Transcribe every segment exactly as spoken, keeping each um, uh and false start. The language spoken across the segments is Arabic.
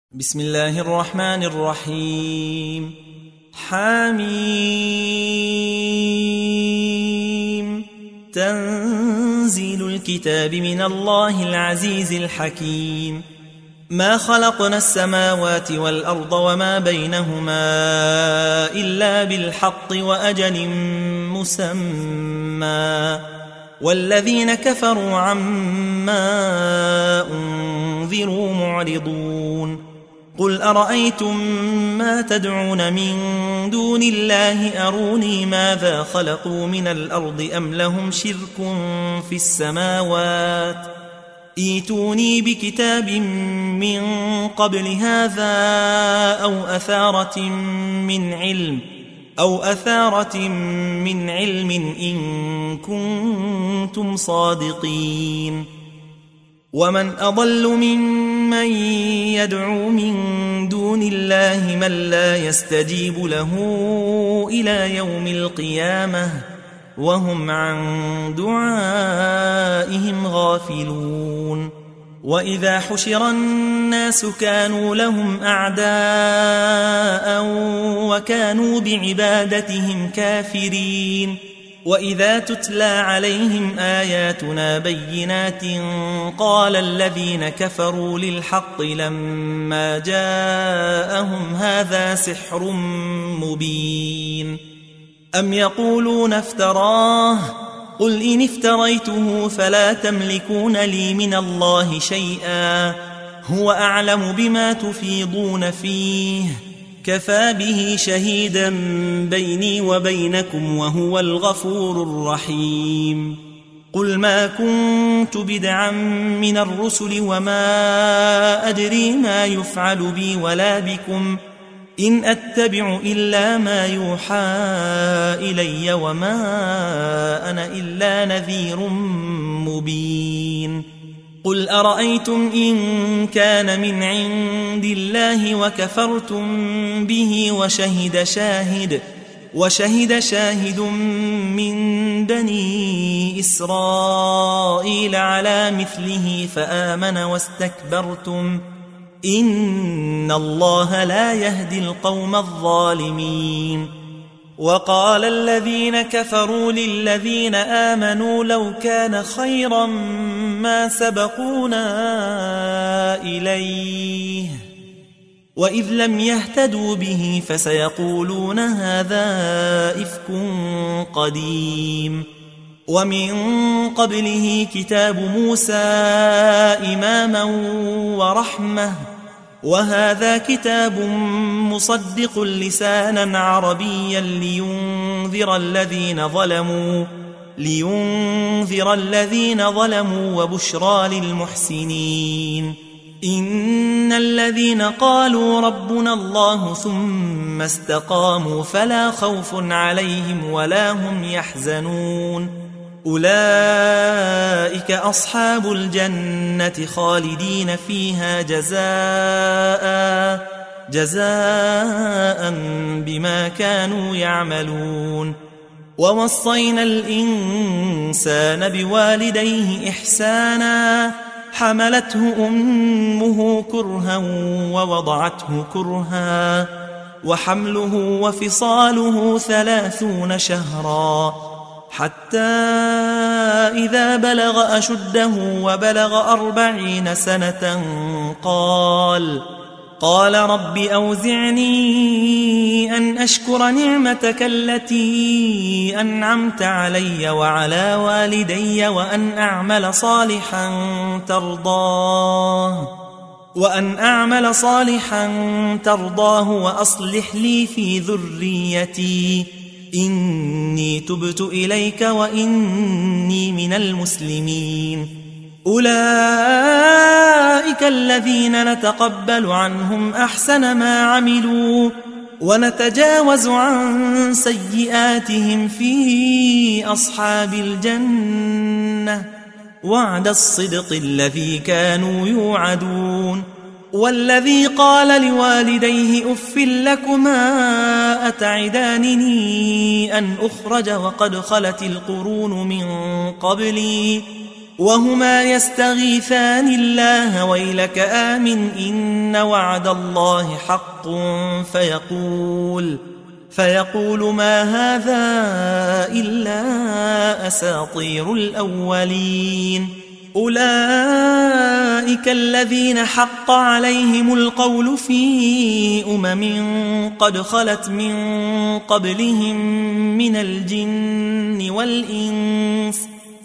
بسم الله الرحمن الرحيم. حميم. تنزيل الكتاب من الله العزيز الحكيم. ما خلقنا السماوات والأرض وما بينهما إلا بالحق وأجل مسمى، والذين كفروا عما أنذروا معرضون. قل أرأيتم ما تدعون من دون الله أروني ماذا خلقوا من الأرض أم لهم شرك في السماوات، ائتوني بكتاب من قبل هذا أو أثارة من علم أو أثارة من علم إن كنتم صادقين. ومن أضل ممن يدعو من دون الله من لا يستجيب له إلى يوم القيامة وهم عن دعائهم غافلون. وإذا حشر الناس كانوا لهم أعداء وكانوا بعبادتهم كافرين. وإذا تتلى عليهم آياتنا بينات قال الذين كفروا للحق لما جاءهم هذا سحر مبين. أم يقولون افتراه قل إن افتريته فلا تملكون لي من الله شيئا هو أعلم بما تفيضون فيه كفى به شهيدا بيني وبينكم وهو الغفور الرحيم. قل ما كنت بدعا من الرسل وما أدري ما يفعل بي ولا بكم إن أتبع إلا ما يوحى إلي وما أنا إلا نذير مبين. قل أرأيتم إن كان من عند الله وكفرتم به وشهد شاهد وشهد شاهد من بني إسرائيل على مثله فآمن واستكبرتم إن الله لا يهدي القوم الظالمين. وقال الذين كفروا للذين آمنوا لو كان خيرا ما سبقونا إليه وإذ لم يهتدوا به فسيقولون هذا إفك قديم. ومن قبله كتاب موسى إماما ورحمة وهذا كتاب مصدق لسانا عربيا لينذر الذين ظلموا لينذر الذين ظلموا وبشرى للمحسنين. إن الذين قالوا ربنا الله ثم استقاموا فلا خوف عليهم ولا هم يحزنون أولئك أصحاب الجنة خالدين فيها جزاء جزاء بما كانوا يعملون. ووصينا الإنسان بوالديه إحسانا حملته أمه كرها ووضعته كرها وحمله وفصاله ثلاثون شهرا حتى إذا بلغ أشده وبلغ أربعين سنة قال قال رب أوزعني أن أشكر نعمتك التي أنعمت علي وعلى والدي وأن أعمل صالحا ترضاه وأن أعمل صالحا ترضاه وأصلح لي في ذريتي إني تبت إليك وإني من المسلمين. أولئك الذين نتقبل عنهم أحسن ما عملوا ونتجاوز عن سيئاتهم في أصحاب الجنة وعد الصدق الذي كانوا يوعدون. والذي قال لوالديه أف لكما أتعدانني أن أخرج وقد خلت القرون من قبلي وهما يستغيثان الله ويلك آمن إن وعد الله حق فيقول فيقول ما هذا إلا أساطير الأولين أولئك الذين حق عليهم القول في أمم قد خلت من قبلهم من الجن والإنس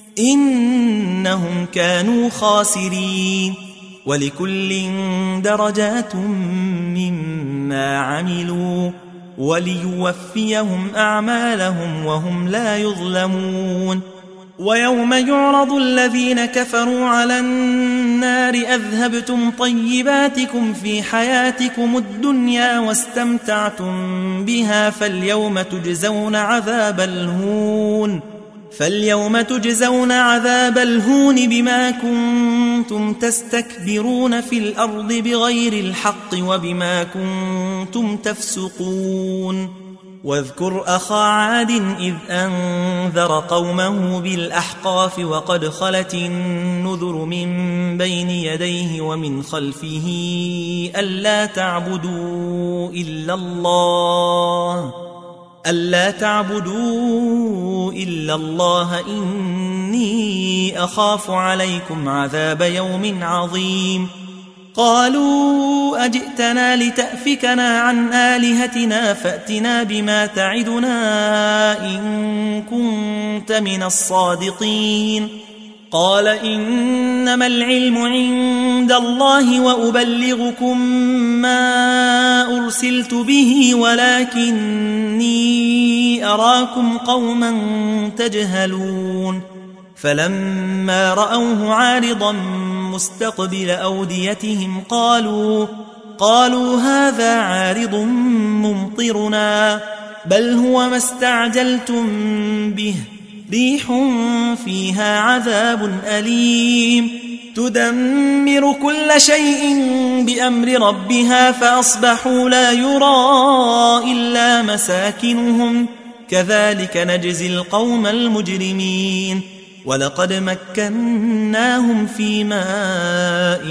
إنهم كانوا خاسرين ولكل درجات مما عملوا وليوفيهم أعمالهم وهم لا يظلمون ويوم يعرض الذين كفروا على النار أذهبتم طيباتكم في حياتكم الدنيا واستمتعتم بها فاليوم تجزون عذاب الهون فاليوم تجزون عذاب الهون بما كنتم تستكبرون في الأرض بغير الحق وبما كنتم تفسقون واذكر أخا عاد إذ أنذر قومه بالأحقاف وقد خلت النذر من بين يديه ومن خلفه ألا تعبدوا إلا الله ألا تعبدوا إلا الله إني أخاف عليكم عذاب يوم عظيم قالوا أجئتنا لتأفكنا عن آلهتنا فأتنا بما تعدنا إن كنت من الصادقين قال إنما العلم عند الله وأبلغكم ما أرسلت به ولكني أراكم قوما تجهلون فلما رأوه عارضا مستقبل أوديتهم قالوا قالوا هذا عارض ممطرنا بل هو ما استعجلتم به ريح فيها عذاب أليم تدمر كل شيء بأمر ربها فأصبحوا لا يرى إلا مساكنهم كذلك نجزي القوم المجرمين ولقد مكناهم في ماء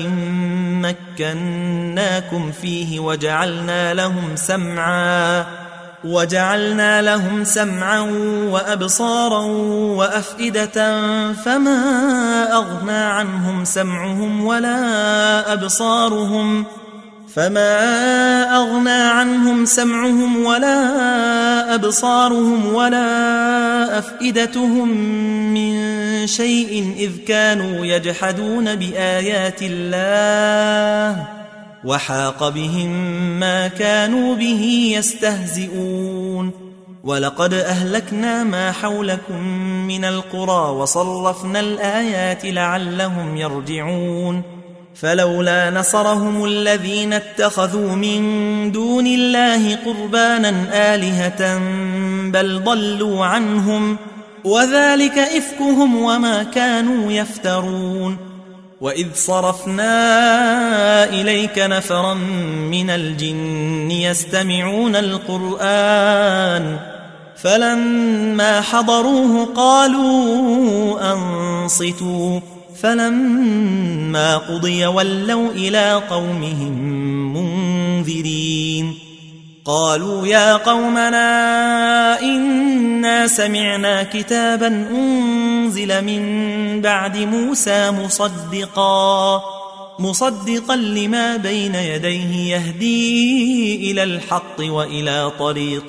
مكناكم فيه وجعلنا لهم سمعا وجعلنا لهم سمعا وأبصارا وأفئدة فما أغنى عنهم سمعهم ولا أبصارهم فما أغنى عنهم سمعهم ولا أبصارهم ولا أفئدتهم من شيء إذ كانوا يجحدون بآيات الله وحاق بهم ما كانوا به يستهزئون ولقد أهلكنا ما حولكم من القرى وصرفنا الآيات لعلهم يرجعون فلولا نصرهم الذين اتخذوا من دون الله قربانا آلهة بل ضلوا عنهم وذلك إفكهم وما كانوا يفترون وإذ صرفنا إليك نفرا من الجن يستمعون القرآن فلما حضروه قالوا أنصتوا فلما قضي ولوا إلى قومهم منذرين قالوا يا قومنا إنا سمعنا كتابا أنزل من بعد موسى مصدقا مصدقا لما بين يديه يهدي إلى الحق وإلى طريق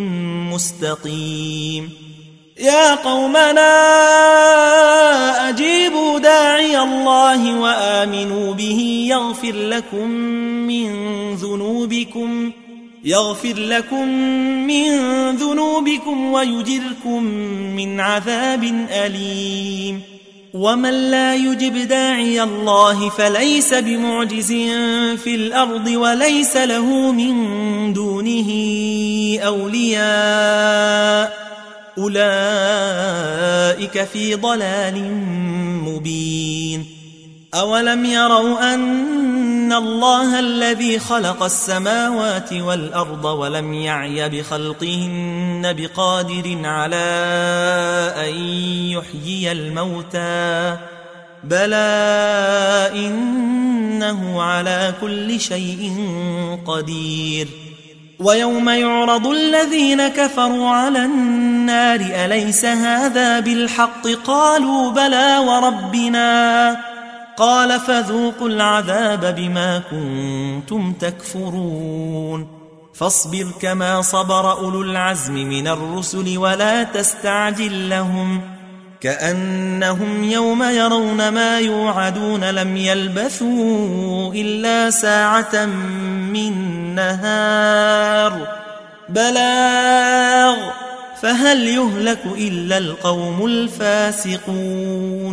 مستقيم يا قومنا أجيبوا داعي الله وآمنوا به يغفر لكم من ذنوبكم يغفر لكم من ذنوبكم ويجركم من عذاب أليم ومن لا يجب داعي الله فليس بمعجز في الأرض وليس له من دونه أولياء أولئك في ضلال مبين أولم يروا أن الله الذي خلق السماوات والأرض ولم يعي بخلقهن بقادر على أن يحيي الموتى بلى إنه على كل شيء قدير ويوم يعرض الذين كفروا على النار أليس هذا بالحق قالوا بلى وربنا قال فذوقوا العذاب بما كنتم تكفرون فاصبر كما صبر أولو العزم من الرسل ولا تستعجل لهم كأنهم يوم يرون ما يوعدون لم يلبثوا إلا ساعة من نهار بلاغ فهل يهلك إلا القوم الفاسقون